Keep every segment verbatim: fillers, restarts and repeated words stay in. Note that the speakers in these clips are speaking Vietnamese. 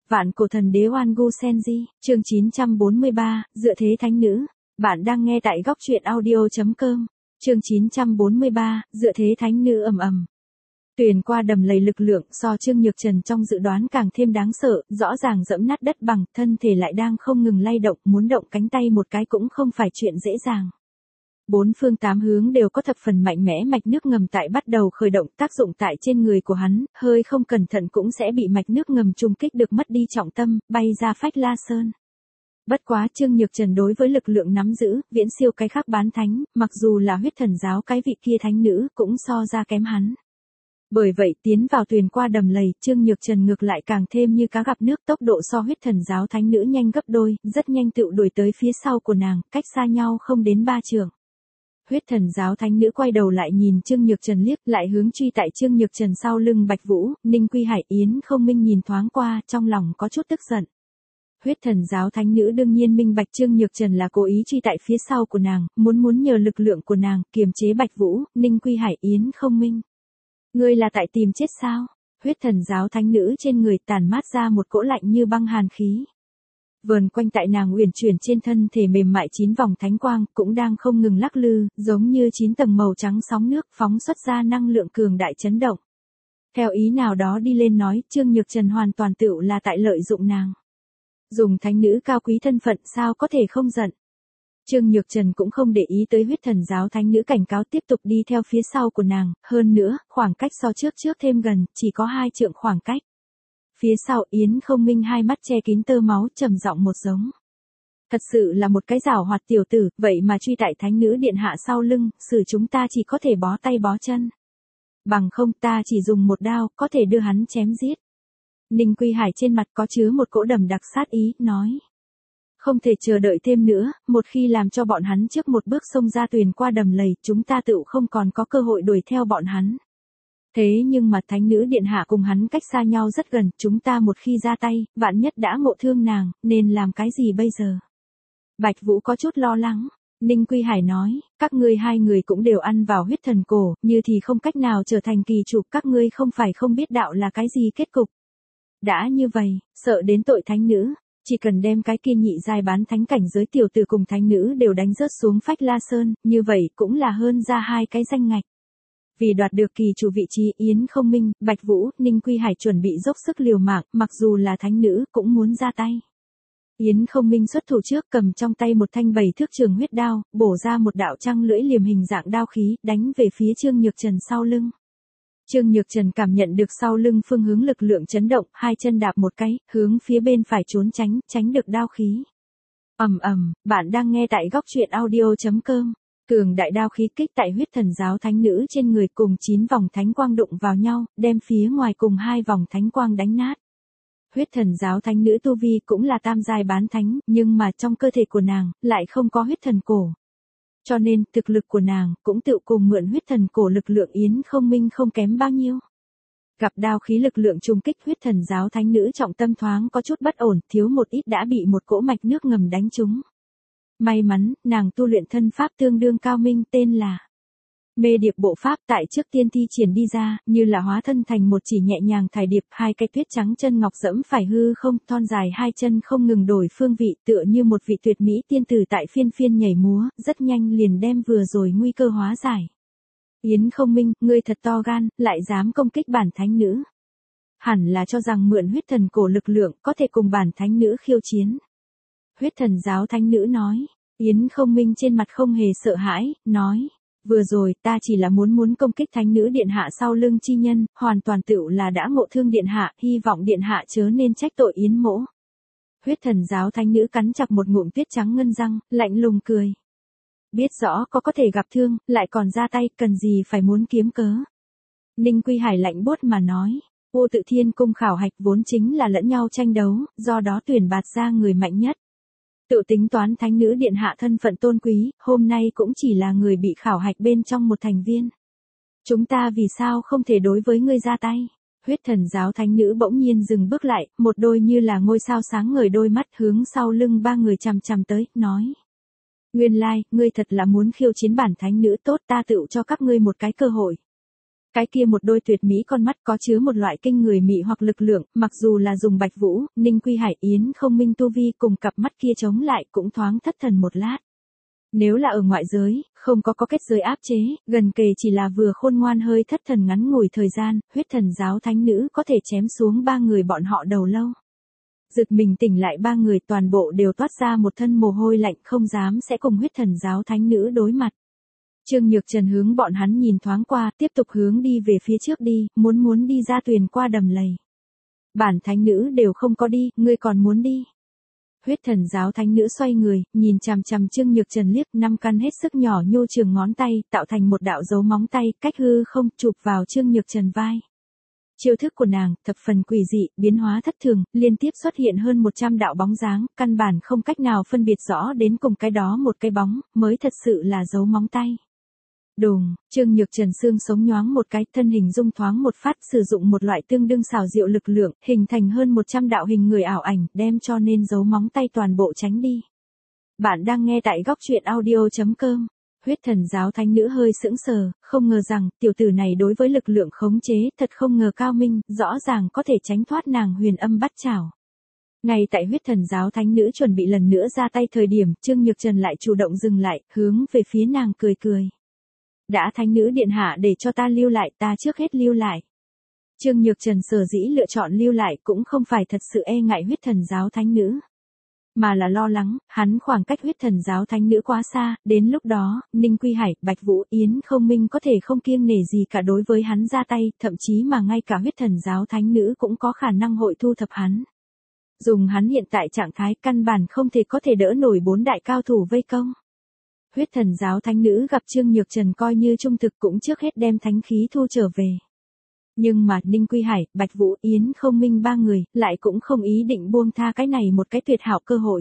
Vạn cổ thần đế Oan Gu Senji, chương chín trăm bốn mươi ba, dựa thế thánh nữ. Bạn đang nghe tại góc truyện audio chấm com. Chương chín trăm bốn mươi ba, dựa thế thánh nữ ầm ầm. Tuyền qua đầm lầy lực lượng so Trương Nhược Trần trong dự đoán càng thêm đáng sợ, rõ ràng dẫm nát đất bằng, thân thể lại đang không ngừng lay động, muốn động cánh tay một cái cũng không phải chuyện dễ dàng. Bốn phương tám hướng đều có thập phần mạnh mẽ mạch nước ngầm tại bắt đầu khởi động tác dụng tại trên người của hắn, hơi không cẩn thận cũng sẽ bị mạch nước ngầm trùng kích được mất đi trọng tâm, bay ra Phách La Sơn. Bất quá Trương Nhược Trần đối với lực lượng nắm giữ, viễn siêu cái khác bán thánh, mặc dù là huyết thần giáo cái vị kia thánh nữ cũng so ra kém hắn. Bởi vậy tiến vào Tuyền qua đầm lầy, Trương Nhược Trần ngược lại càng thêm như cá gặp nước, tốc độ so huyết thần giáo thánh nữ nhanh gấp đôi, rất nhanh tựu đuổi tới phía sau của nàng, cách xa nhau không đến ba trượng. Huyết thần giáo thánh nữ quay đầu lại nhìn Trương Nhược Trần liếc, lại hướng truy tại Trương Nhược Trần sau lưng Bạch Vũ, Ninh Quy Hải, Yến Không Minh nhìn thoáng qua, trong lòng có chút tức giận. Huyết thần giáo thánh nữ đương nhiên minh bạch Trương Nhược Trần là cố ý truy tại phía sau của nàng, muốn muốn nhờ lực lượng của nàng kiềm chế Bạch Vũ, Ninh Quy Hải, Yến Không Minh. Ngươi là tại tìm chết sao? Huyết thần giáo thánh nữ trên người tản mát ra một cỗ lạnh như băng hàn khí. Vờn quanh tại nàng uyển chuyển trên thân thể mềm mại chín vòng thánh quang cũng đang không ngừng lắc lư, giống như chín tầng màu trắng sóng nước phóng xuất ra năng lượng cường đại chấn động. Theo ý nào đó đi lên nói, Trương Nhược Trần hoàn toàn tựu là tại lợi dụng nàng. Dùng thánh nữ cao quý thân phận sao có thể không giận. Trương Nhược Trần cũng không để ý tới huyết thần giáo thánh nữ cảnh cáo, tiếp tục đi theo phía sau của nàng, hơn nữa, khoảng cách so trước trước thêm gần, chỉ có hai trượng khoảng cách. Phía sau Yến Không Minh hai mắt che kín tơ máu, trầm giọng một giống. Thật sự là một cái giảo hoạt tiểu tử, vậy mà truy tại thánh nữ điện hạ sau lưng, xử chúng ta chỉ có thể bó tay bó chân. Bằng không ta chỉ dùng một đao, có thể đưa hắn chém giết. Ninh Quy Hải trên mặt có chứa một cỗ đầm đặc sát ý, nói. Không thể chờ đợi thêm nữa, một khi làm cho bọn hắn trước một bước xông ra Tuyền qua đầm lầy, chúng ta tựu không còn có cơ hội đuổi theo bọn hắn. Thế nhưng mà thánh nữ điện hạ cùng hắn cách xa nhau rất gần, chúng ta một khi ra tay, vạn nhất đã ngộ thương nàng, nên làm cái gì bây giờ? Bạch Vũ có chút lo lắng. Ninh Quy Hải nói, các ngươi hai người cũng đều ăn vào huyết thần cổ, như thì không cách nào trở thành kỳ chủ, các ngươi không phải không biết đạo là cái gì kết cục. Đã như vậy, sợ đến tội thánh nữ, chỉ cần đem cái kia nhị giai bán thánh cảnh giới tiểu tử cùng thánh nữ đều đánh rớt xuống Phách La Sơn, như vậy cũng là hơn ra hai cái danh ngạch. Vì đoạt được kỳ chủ vị trí, Yến Không Minh, Bạch Vũ, Ninh Quy Hải chuẩn bị dốc sức liều mạng, mặc dù là thánh nữ cũng muốn ra tay. Yến Không Minh xuất thủ trước, cầm trong tay một thanh bảy thước trường huyết đao, bổ ra một đạo trăng lưỡi liềm hình dạng đao khí, đánh về phía Trương Nhược Trần sau lưng. Trương Nhược Trần cảm nhận được sau lưng phương hướng lực lượng chấn động, hai chân đạp một cái, hướng phía bên phải trốn tránh, tránh được đao khí. Ầm ầm, bạn đang nghe tại góc truyện audio chấm com. Cường đại đao khí kích tại huyết thần giáo thánh nữ trên người cùng chín vòng thánh quang đụng vào nhau, đem phía ngoài cùng hai vòng thánh quang đánh nát. Huyết thần giáo thánh nữ tu vi cũng là tam giai bán thánh, nhưng mà trong cơ thể của nàng, lại không có huyết thần cổ. Cho nên, thực lực của nàng, cũng tự cùng mượn huyết thần cổ lực lượng Yến Không Minh không kém bao nhiêu. Gặp đao khí lực lượng trùng kích, huyết thần giáo thánh nữ trọng tâm thoáng có chút bất ổn, thiếu một ít đã bị một cỗ mạch nước ngầm đánh trúng. May mắn, nàng tu luyện thân pháp tương đương cao minh, tên là Mê Điệp Bộ Pháp, tại trước tiên thi triển đi ra, như là hóa thân thành một chỉ nhẹ nhàng thải điệp, hai cái tuyết trắng chân ngọc dẫm phải hư không, thon dài hai chân không ngừng đổi phương vị, tựa như một vị tuyệt mỹ tiên tử tại phiên phiên nhảy múa, rất nhanh liền đem vừa rồi nguy cơ hóa giải. Yến Không Minh, ngươi thật to gan, lại dám công kích bản thánh nữ. Hẳn là cho rằng mượn huyết thần cổ lực lượng, có thể cùng bản thánh nữ khiêu chiến. Huyết thần giáo thánh nữ nói. Yến Không Minh trên mặt không hề sợ hãi, nói. Vừa rồi ta chỉ là muốn muốn công kích thánh nữ điện hạ sau lưng chi nhân, hoàn toàn tựu là đã ngộ thương điện hạ, hy vọng điện hạ chớ nên trách tội Yến mỗ. Huyết thần giáo thánh nữ cắn chặt một ngụm tuyết trắng ngân răng, lạnh lùng cười. Biết rõ có có thể gặp thương, lại còn ra tay, cần gì phải muốn kiếm cớ. Ninh Quy Hải lạnh buốt mà nói, Vô Tự Thiên Cung khảo hạch vốn chính là lẫn nhau tranh đấu, do đó tuyển bạt ra người mạnh nhất. Tự tính toán thánh nữ điện hạ thân phận tôn quý, hôm nay cũng chỉ là người bị khảo hạch bên trong một thành viên. Chúng ta vì sao không thể đối với ngươi ra tay? Huyết thần giáo thánh nữ bỗng nhiên dừng bước lại, một đôi như là ngôi sao sáng ngời đôi mắt hướng sau lưng ba người chằm chằm tới, nói. Nguyên lai, ngươi thật là muốn khiêu chiến bản thánh nữ, tốt, ta tự cho các ngươi một cái cơ hội. Cái kia một đôi tuyệt mỹ con mắt có chứa một loại kinh người mị hoặc lực lượng, mặc dù là dùng Bạch Vũ, Ninh Quy Hải, Yến Không Minh tu vi cùng cặp mắt kia chống lại cũng thoáng thất thần một lát. Nếu là ở ngoại giới, không có có kết giới áp chế, gần kề chỉ là vừa khôn ngoan hơi thất thần ngắn ngủi thời gian, huyết thần giáo thánh nữ có thể chém xuống ba người bọn họ đầu lâu. Giật mình tỉnh lại ba người toàn bộ đều toát ra một thân mồ hôi lạnh không dám sẽ cùng huyết thần giáo thánh nữ đối mặt. Trương Nhược Trần hướng bọn hắn nhìn thoáng qua, tiếp tục hướng đi về phía trước đi, muốn muốn đi ra tuyền qua đầm lầy. Bản thánh nữ đều không có đi, ngươi còn muốn đi. Huyết thần giáo thánh nữ xoay người, nhìn chằm chằm Trương Nhược Trần liếc, năm căn hết sức nhỏ nhô trường ngón tay, tạo thành một đạo dấu móng tay, cách hư không chụp vào Trương Nhược Trần vai. Chiêu thức của nàng, thập phần quỷ dị, biến hóa thất thường, liên tiếp xuất hiện hơn một trăm đạo bóng dáng, căn bản không cách nào phân biệt rõ đến cùng cái đó một cái bóng, mới thật sự là dấu móng tay. Đùng, Trương Nhược Trần xương sống nhoáng một cái, thân hình dung thoáng một phát, sử dụng một loại tương đương xảo diệu lực lượng, hình thành hơn một trăm đạo hình người ảo ảnh, đem cho nên dấu móng tay toàn bộ tránh đi. Bạn đang nghe tại góc truyện audio chấm com. Huyết thần giáo thánh nữ hơi sững sờ, không ngờ rằng, tiểu tử này đối với lực lượng khống chế, thật không ngờ cao minh, rõ ràng có thể tránh thoát nàng huyền âm bắt chảo. Ngay tại huyết thần giáo thánh nữ chuẩn bị lần nữa ra tay thời điểm, Trương Nhược Trần lại chủ động dừng lại, hướng về phía nàng cười cười. Đã thánh nữ điện hạ để cho ta lưu lại, ta trước hết lưu lại. Trương Nhược Trần sở dĩ lựa chọn lưu lại cũng không phải thật sự e ngại huyết thần giáo thánh nữ, mà là lo lắng, hắn khoảng cách huyết thần giáo thánh nữ quá xa, đến lúc đó, Ninh Quy Hải, Bạch Vũ, Yến Không Minh có thể không kiêng nể gì cả đối với hắn ra tay, thậm chí mà ngay cả huyết thần giáo thánh nữ cũng có khả năng hội thu thập hắn. Dùng hắn hiện tại trạng thái căn bản không thể có thể đỡ nổi bốn đại cao thủ vây công. Huyết thần giáo thánh nữ gặp Trương Nhược Trần coi như trung thực cũng trước hết đem thánh khí thu trở về. Nhưng mà Ninh Quy Hải, Bạch Vũ, Yến Không Minh ba người, lại cũng không ý định buông tha cái này một cái tuyệt hảo cơ hội.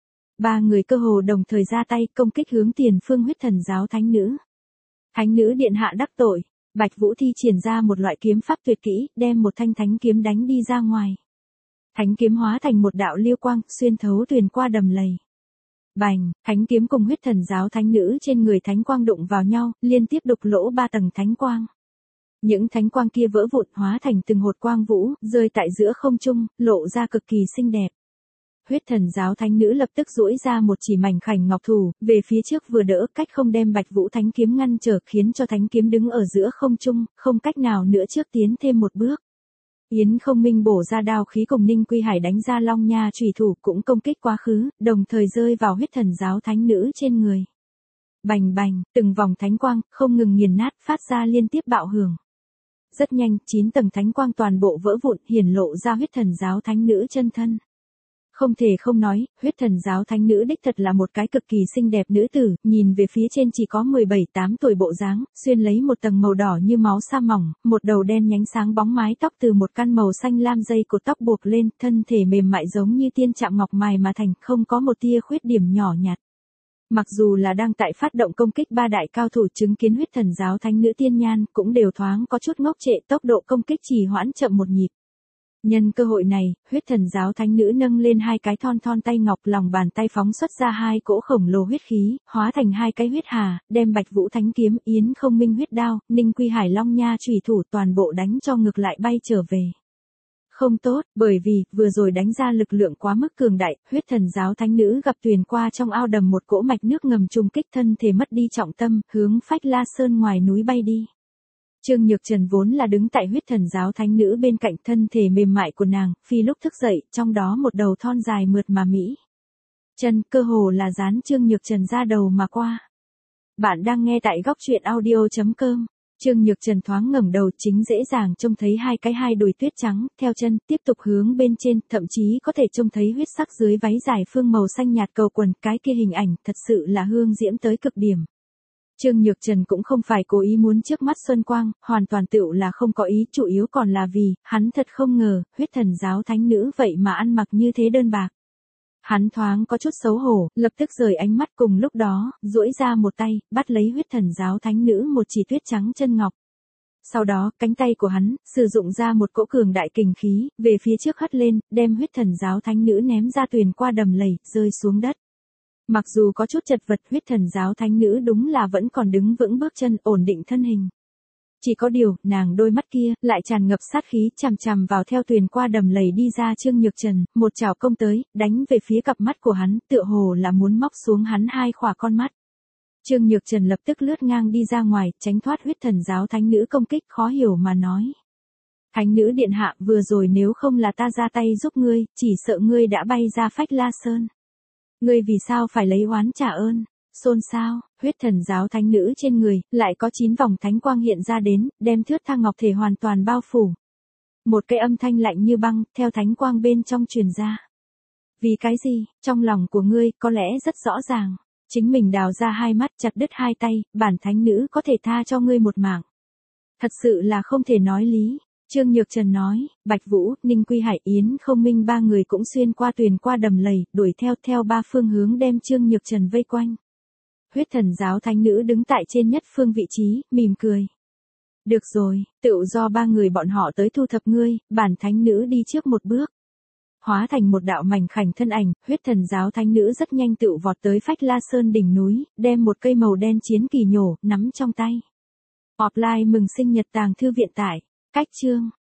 Ba người cơ hồ đồng thời ra tay công kích hướng tiền phương huyết thần giáo thánh nữ. Thánh nữ điện hạ đắc tội, Bạch Vũ thi triển ra một loại kiếm pháp tuyệt kỹ, đem một thanh thánh kiếm đánh đi ra ngoài. Thánh kiếm hóa thành một đạo liêu quang, xuyên thấu tuyền qua đầm lầy. Bành, thánh kiếm cùng huyết thần giáo thánh nữ trên người thánh quang đụng vào nhau, liên tiếp đục lỗ ba tầng thánh quang. Những thánh quang kia vỡ vụn hóa thành từng hột quang vũ, rơi tại giữa không trung, lộ ra cực kỳ xinh đẹp. Huyết thần giáo thánh nữ lập tức duỗi ra một chỉ mảnh khảnh ngọc thủ, về phía trước vừa đỡ, cách không đem Bạch Vũ thánh kiếm ngăn trở, khiến cho thánh kiếm đứng ở giữa không trung, không cách nào nữa trước tiến thêm một bước. Yến Không Minh bổ ra đao khí cùng Ninh Quy Hải đánh ra long nha chủy thủ cũng công kích quá khứ, đồng thời rơi vào huyết thần giáo thánh nữ trên người. Bành bành, từng vòng thánh quang, không ngừng nghiền nát, phát ra liên tiếp bạo hưởng. Rất nhanh, chín tầng thánh quang toàn bộ vỡ vụn, hiển lộ ra huyết thần giáo thánh nữ chân thân. Không thể không nói, huyết thần giáo thánh nữ đích thật là một cái cực kỳ xinh đẹp nữ tử, nhìn về phía trên chỉ có mười bảy tám tuổi bộ dáng, xuyên lấy một tầng màu đỏ như máu sa mỏng, một đầu đen nhánh sáng bóng mái tóc từ một căn màu xanh lam dây cột tóc buộc lên, thân thể mềm mại giống như tiên chạm ngọc mài mà thành, không có một tia khuyết điểm nhỏ nhặt. Mặc dù là đang tại phát động công kích ba đại cao thủ chứng kiến huyết thần giáo thánh nữ tiên nhan, cũng đều thoáng có chút ngốc trệ, tốc độ công kích trì hoãn chậm một nhịp. Nhân cơ hội này, huyết thần giáo thánh nữ nâng lên hai cái thon thon tay ngọc, lòng bàn tay phóng xuất ra hai cỗ khổng lồ huyết khí, hóa thành hai cái huyết hà, đem Bạch Vũ thánh kiếm, Yến Không Minh huyết đao, Ninh Quy Hải long nha chủy thủ toàn bộ đánh cho ngược lại bay trở về. Không tốt, bởi vì, vừa rồi đánh ra lực lượng quá mức cường đại, huyết thần giáo thánh nữ gặp tuyền qua trong ao đầm một cỗ mạch nước ngầm trùng kích thân thể mất đi trọng tâm, hướng Phách La Sơn ngoài núi bay đi. Trương Nhược Trần vốn là đứng tại huyết thần giáo thánh nữ bên cạnh, thân thể mềm mại của nàng, phi lúc thức dậy, trong đó một đầu thon dài mượt mà mỹ. Chân, cơ hồ là dán Trương Nhược Trần ra đầu mà qua. Bạn đang nghe tại góc truyện audio chấm com. Trương Nhược Trần thoáng ngẩng đầu, chính dễ dàng trông thấy hai cái hai đùi tuyết trắng, theo chân, tiếp tục hướng bên trên, thậm chí có thể trông thấy huyết sắc dưới váy dài phương màu xanh nhạt cầu quần, cái kia hình ảnh, thật sự là hương diễm tới cực điểm. Trương Nhược Trần cũng không phải cố ý muốn trước mắt Xuân Quang, hoàn toàn tựu là không có ý, chủ yếu còn là vì, hắn thật không ngờ, huyết thần giáo thánh nữ vậy mà ăn mặc như thế đơn bạc. Hắn thoáng có chút xấu hổ, lập tức rời ánh mắt, cùng lúc đó, duỗi ra một tay, bắt lấy huyết thần giáo thánh nữ một chỉ tuyết trắng chân ngọc. Sau đó, cánh tay của hắn, sử dụng ra một cỗ cường đại kình khí, về phía trước hất lên, đem huyết thần giáo thánh nữ ném ra tuyền qua đầm lầy, rơi xuống đất. Mặc dù có chút chật vật, huyết thần giáo thánh nữ đúng là vẫn còn đứng vững bước chân, ổn định thân hình. Chỉ có điều, nàng đôi mắt kia, lại tràn ngập sát khí, chằm chằm vào theo Tuyền qua đầm lầy đi ra Trương Nhược Trần, một chảo công tới, đánh về phía cặp mắt của hắn, tựa hồ là muốn móc xuống hắn hai khỏa con mắt. Trương Nhược Trần lập tức lướt ngang đi ra ngoài, tránh thoát huyết thần giáo thánh nữ công kích, khó hiểu mà nói. Thánh nữ điện hạ, vừa rồi nếu không là ta ra tay giúp ngươi, chỉ sợ ngươi đã bay ra Phách La Sơn. Ngươi vì sao phải lấy oán trả ơn? Xôn xao, huyết thần giáo thánh nữ trên người, lại có chín vòng thánh quang hiện ra đến, đem thước tha ngọc thể hoàn toàn bao phủ. Một cái âm thanh lạnh như băng, theo thánh quang bên trong truyền ra. Vì cái gì, trong lòng của ngươi, có lẽ rất rõ ràng. Chính mình đào ra hai mắt, chặt đứt hai tay, bản thánh nữ có thể tha cho ngươi một mạng. Thật sự là không thể nói lý. Trương Nhược Trần nói, Bạch Vũ, Ninh Quy Hải Yến Không Minh ba người cũng xuyên qua Tuyền qua đầm lầy, đuổi theo theo ba phương hướng đem Trương Nhược Trần vây quanh. Huyết thần giáo thánh nữ đứng tại trên nhất phương vị trí, mỉm cười. Được rồi, tựu do ba người bọn họ tới thu thập ngươi, bản thánh nữ đi trước một bước. Hóa thành một đạo mảnh khảnh thân ảnh, huyết thần giáo thánh nữ rất nhanh tựu vọt tới Phách La Sơn đỉnh núi, đem một cây màu đen chiến kỳ nhổ, nắm trong tay. Offline mừng sinh nhật tàng thư viện tải. Cách chương